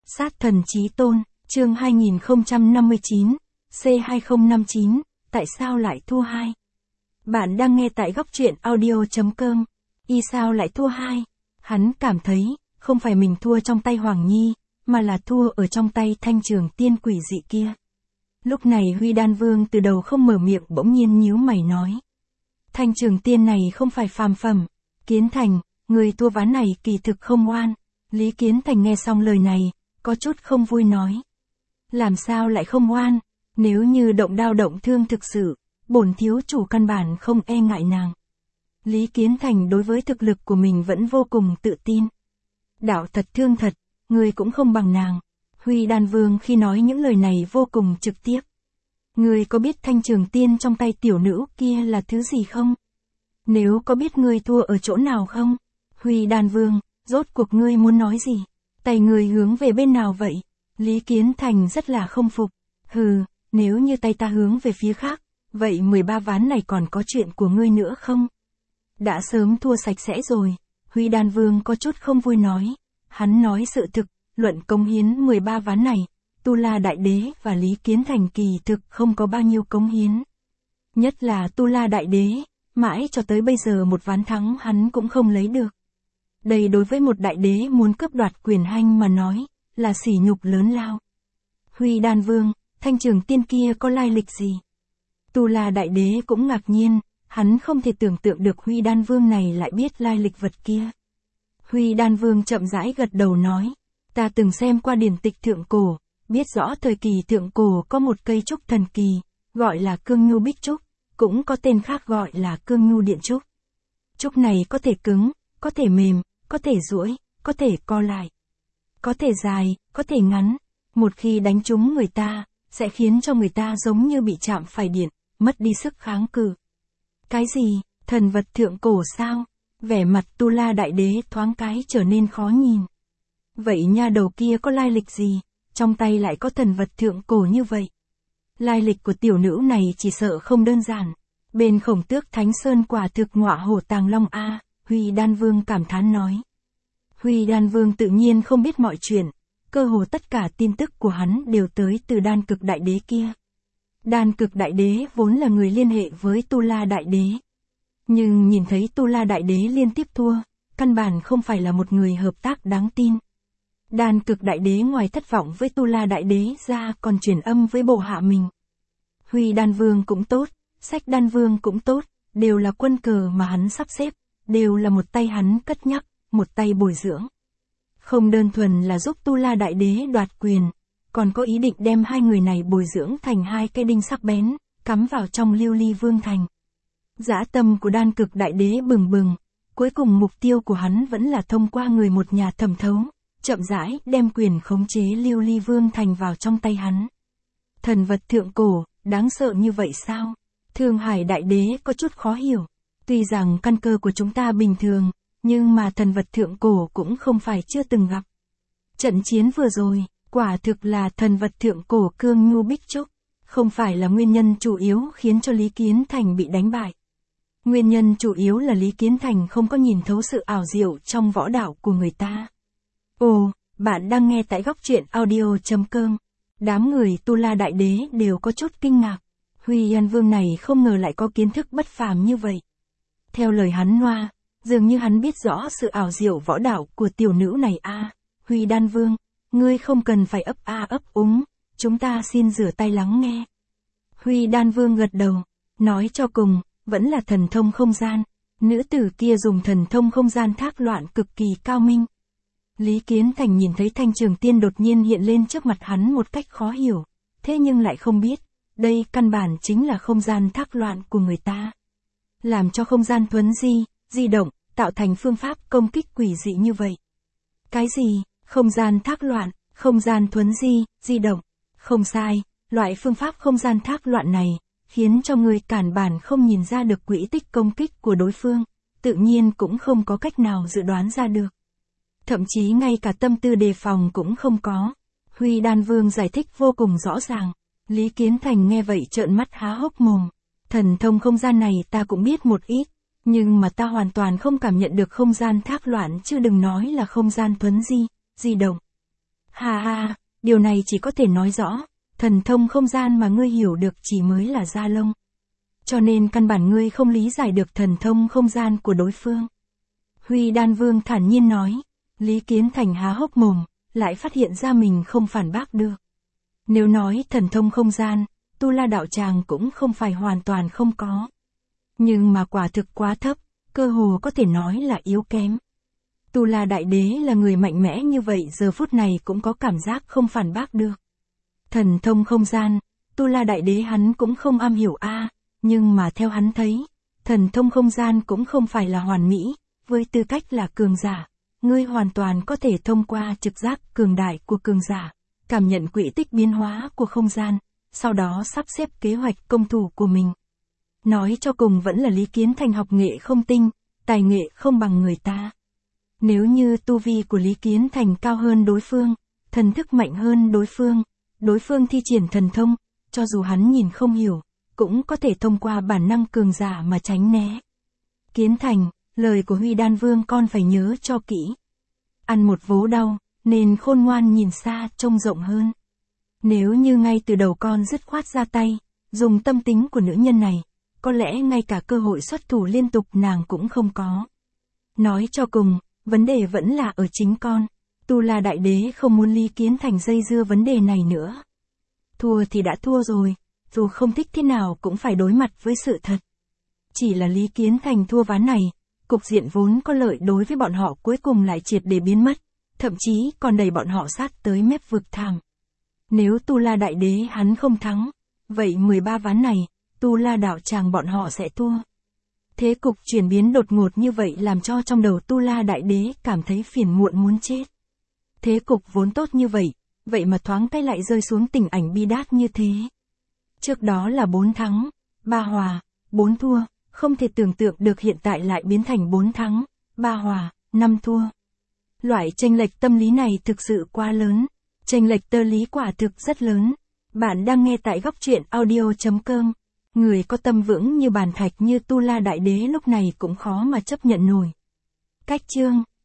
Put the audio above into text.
Sát thần chí tôn, chương 2059, C2059, tại sao lại thua 2? Bạn đang nghe tại góc truyện audio.com. Y sao lại thua 2? Hắn cảm thấy, không phải mình thua trong tay Hoàng Nhi, mà là thua ở trong tay Thanh Trường Tiên quỷ dị kia. Lúc này Huy Đan Vương từ đầu không mở miệng bỗng nhiên nhíu mày nói. Thanh Trường Tiên này không phải phàm phẩm. Kiến Thành, người thua ván này kỳ thực không oan. Lý Kiến Thành nghe xong lời này, có chút không vui nói. Làm sao lại không oan? Nếu như động đao động thương thực sự, bổn thiếu chủ căn bản không e ngại nàng. Lý Kiến Thành đối với thực lực của mình vẫn vô cùng tự tin. Đạo thật thương thật, người cũng không bằng nàng. Huy Đan Vương khi nói những lời này vô cùng trực tiếp. Người có biết Thanh Trường Tiên trong tay tiểu nữ kia là thứ gì không? Nếu có biết người thua ở chỗ nào không? Huy Đan Vương, rốt cuộc ngươi muốn nói gì? Tay người hướng về bên nào vậy? Lý Kiến Thành rất là không phục. Hừ, nếu như tay ta hướng về phía khác, vậy 13 ván này còn có chuyện của ngươi nữa không? Đã sớm thua sạch sẽ rồi. Huy Đan Vương có chút không vui nói. Hắn nói sự thực, luận cống hiến 13 ván này, Tu La Đại Đế và Lý Kiến Thành kỳ thực không có bao nhiêu cống hiến. Nhất là Tu La Đại Đế, mãi cho tới bây giờ một ván thắng hắn cũng không lấy được. Đây đối với một đại đế muốn cướp đoạt quyền hành mà nói, là sỉ nhục lớn lao. Huy Đan Vương, Thanh Trường Tiên kia có lai lịch gì? Tu La Đại Đế cũng ngạc nhiên, hắn không thể tưởng tượng được Huy Đan Vương này lại biết lai lịch vật kia. Huy Đan Vương chậm rãi gật đầu nói, ta từng xem qua điển tịch thượng cổ, biết rõ thời kỳ thượng cổ có một cây trúc thần kỳ, gọi là Cương Nhu Bích Trúc, cũng có tên khác gọi là Cương Nhu Điện Trúc. Trúc này có thể cứng, có thể mềm, có thể duỗi, có thể co lại, có thể dài, có thể ngắn. Một khi đánh trúng người ta, sẽ khiến cho người ta giống như bị chạm phải điện, mất đi sức kháng cự. Cái gì, thần vật thượng cổ sao? Vẻ mặt Tu La Đại Đế thoáng cái trở nên khó nhìn. Vậy nha đầu kia có lai lịch gì? Trong tay lại có thần vật thượng cổ như vậy. Lai lịch của tiểu nữ này chỉ sợ không đơn giản. Bên Khổng Tước Thánh Sơn quả thực ngọa hổ tàng long a. Huy Đan Vương cảm thán nói. Huy Đan Vương tự nhiên không biết mọi chuyện, cơ hồ tất cả tin tức của hắn đều tới từ Đan Cực Đại Đế kia. Đan Cực Đại Đế vốn là người liên hệ với Tu La Đại Đế. Nhưng nhìn thấy Tu La Đại Đế liên tiếp thua, căn bản không phải là một người hợp tác đáng tin. Đan Cực Đại Đế ngoài thất vọng với Tu La Đại Đế ra còn truyền âm với bộ hạ mình. Huy Đan Vương cũng tốt, Sách Đan Vương cũng tốt, đều là quân cờ mà hắn sắp xếp, đều là một tay hắn cất nhắc, một tay bồi dưỡng. Không đơn thuần là giúp Tu La Đại Đế đoạt quyền, còn có ý định đem hai người này bồi dưỡng thành hai cây đinh sắc bén, cắm vào trong Lưu Ly Vương thành. Dã tâm của Đan Cực Đại Đế bừng bừng, cuối cùng mục tiêu của hắn vẫn là thông qua người một nhà thẩm thấu, chậm rãi đem quyền khống chế Lưu Ly Vương thành vào trong tay hắn. Thần vật thượng cổ, đáng sợ như vậy sao? Thương Hải Đại Đế có chút khó hiểu. Tuy rằng căn cơ của chúng ta bình thường, nhưng mà thần vật thượng cổ cũng không phải chưa từng gặp. Trận chiến vừa rồi, quả thực là thần vật thượng cổ Cương Nhu Bích Trúc, không phải là nguyên nhân chủ yếu khiến cho Lý Kiến Thành bị đánh bại. Nguyên nhân chủ yếu là Lý Kiến Thành không có nhìn thấu sự ảo diệu trong võ đạo của người ta. Ồ, bạn đang nghe tại góc truyện audio.com. Đám người Tu La Đại Đế đều có chút kinh ngạc. Huy Đan Vương này không ngờ lại có kiến thức bất phàm như vậy. Theo lời hắn Hoa, dường như hắn biết rõ sự ảo diệu võ đạo của tiểu nữ này a. Huy Đan Vương, ngươi không cần phải ấp a ấp úng, chúng ta xin rửa tay lắng nghe. Huy Đan Vương gật đầu, nói cho cùng, vẫn là thần thông không gian. Nữ tử kia dùng thần thông không gian thác loạn cực kỳ cao minh. Lý Kiến Thành nhìn thấy Thanh Trường Tiên đột nhiên hiện lên trước mặt hắn một cách khó hiểu, thế nhưng lại không biết, đây căn bản chính là không gian thác loạn của người ta. Làm cho không gian thuấn di động, tạo thành phương pháp công kích quỷ dị như vậy. Cái gì? Không gian thác loạn, không gian thuấn di động. Không sai, loại phương pháp không gian thác loạn này, khiến cho người cản bản không nhìn ra được quỹ tích công kích của đối phương, tự nhiên cũng không có cách nào dự đoán ra được. Thậm chí ngay cả tâm tư đề phòng cũng không có. Huy Đan Vương giải thích vô cùng rõ ràng. Lý Kiến Thành nghe vậy trợn mắt há hốc mồm. Thần thông không gian này ta cũng biết một ít, nhưng mà ta hoàn toàn không cảm nhận được không gian thác loạn chứ đừng nói là không gian thuấn di động. Ha ha, điều này chỉ có thể nói rõ, thần thông không gian mà ngươi hiểu được chỉ mới là da lông. Cho nên căn bản ngươi không lý giải được thần thông không gian của đối phương. Huy Đan Vương thản nhiên nói. Lý Kiến Thành há hốc mồm, lại phát hiện ra mình không phản bác được. Nếu nói thần thông không gian, Tu La đạo tràng cũng không phải hoàn toàn không có. Nhưng mà quả thực quá thấp, cơ hồ có thể nói là yếu kém. Tu La Đại Đế là người mạnh mẽ như vậy giờ phút này cũng có cảm giác không phản bác được. Thần thông không gian, Tu La Đại Đế hắn cũng không am hiểu nhưng mà theo hắn thấy, thần thông không gian cũng không phải là hoàn mỹ, với tư cách là cường giả. Ngươi hoàn toàn có thể thông qua trực giác cường đại của cường giả, cảm nhận quỹ tích biến hóa của không gian, sau đó sắp xếp kế hoạch công thủ của mình. Nói cho cùng vẫn là Lý Kiến Thành học nghệ không tinh, tài nghệ không bằng người ta. Nếu như tu vi của Lý Kiến Thành cao hơn đối phương, thần thức mạnh hơn đối phương thi triển thần thông, cho dù hắn nhìn không hiểu, cũng có thể thông qua bản năng cường giả mà tránh né. Kiến Thành, lời của Huy Đan Vương con phải nhớ cho kỹ. Ăn một vố đau, nên khôn ngoan nhìn xa trông rộng hơn. Nếu như ngay từ đầu con dứt khoát ra tay, dùng tâm tính của nữ nhân này, có lẽ ngay cả cơ hội xuất thủ liên tục nàng cũng không có. Nói cho cùng, vấn đề vẫn là ở chính con. Tu La Đại Đế không muốn Lý Kiến Thành dây dưa vấn đề này nữa. Thua thì đã thua rồi, dù không thích thế nào cũng phải đối mặt với sự thật. Chỉ là Lý Kiến Thành thua ván này, cục diện vốn có lợi đối với bọn họ cuối cùng lại triệt để biến mất, thậm chí còn đẩy bọn họ sát tới mép vực thẳm. Nếu Tu La Đại Đế hắn không thắng, vậy 13 ván này, Tu La đạo tràng bọn họ sẽ thua. Thế cục chuyển biến đột ngột như vậy làm cho trong đầu Tu La Đại Đế cảm thấy phiền muộn muốn chết. Thế cục vốn tốt như vậy, vậy mà thoáng cái lại rơi xuống tình ảnh bi đát như thế. Trước đó là 4 thắng, 3 hòa, 4 thua, không thể tưởng tượng được hiện tại lại biến thành 4 thắng, 3 hòa, 5 thua. Loại chênh lệch tâm lý này thực sự quá lớn, chênh lệch tơ lý quả thực rất lớn. Bạn đang nghe tại góc truyện audio.com. Người có tâm vững như bàn thạch như Tu La Đại Đế lúc này cũng khó mà chấp nhận nổi. Cách chương